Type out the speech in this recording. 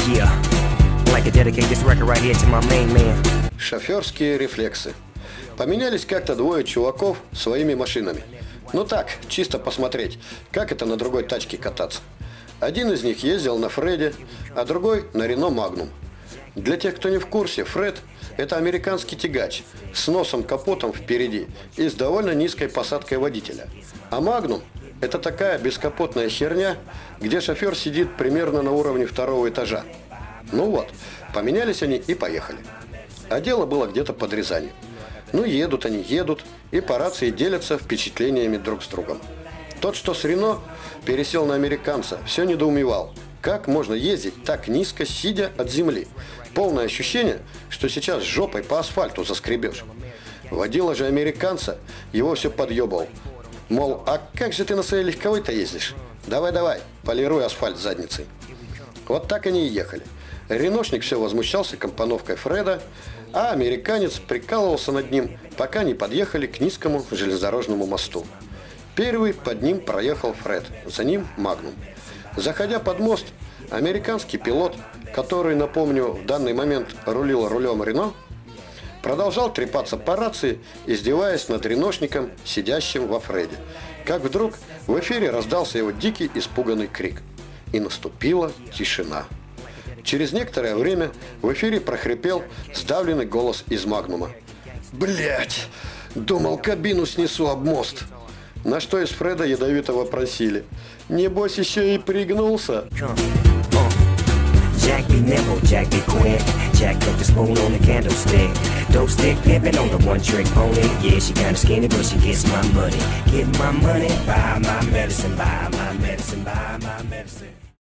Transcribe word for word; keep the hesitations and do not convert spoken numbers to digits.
Yeah, I'd like to dedicate this record right here to my main man. Шоферские рефлексы. Поменялись как-то двое чуваков своими машинами. Ну так, чисто посмотреть, как это на другой тачке кататься. Один из них ездил на Фреде, а другой на Рено Магнум. Для тех, кто не в курсе, Фред – это американский тягач с носом-капотом впереди и с довольно низкой посадкой водителя. А Магнум – это такая бескапотная херня, где шофер сидит примерно на уровне второго этажа. Ну вот, поменялись они и поехали. А дело было где-то под Рязанью. Ну едут они, едут, и по рации делятся впечатлениями друг с другом. Тот, что с Рено, пересел на американца, все недоумевал. Как можно ездить так низко, сидя от земли? Полное ощущение, что сейчас жопой по асфальту заскребешь. Водила же американца, его все подъебал. Мол, а как же ты на своей легковой-то ездишь? Давай-давай, полируй асфальт задницей. Вот так они и ехали. Реношник все возмущался компоновкой Фреда, а американец прикалывался над ним, пока не подъехали к низкому железнодорожному мосту. Первый под ним проехал Фред, за ним Магнум. Заходя под мост, американский пилот, который, напомню, в данный момент рулил рулем Рено, продолжал трепаться по рации, издеваясь над реношником, сидящим во Фреде. Как вдруг в эфире раздался его дикий испуганный крик. И наступила тишина. Через некоторое время в эфире прохрипел сдавленный голос из Магнума. «Блядь! Думал, кабину снесу об мост!» На что из Фреда ядовито вопросили: «Небось, еще и пригнулся?» Jack be nimble, Jack be quick. Jack put the spoon on the candlestick. Dope stick pimpin' on the one trick pony. Yeah, she kinda skinny, but she gets my money. Get my money, buy my medicine, buy my medicine, buy my medicine.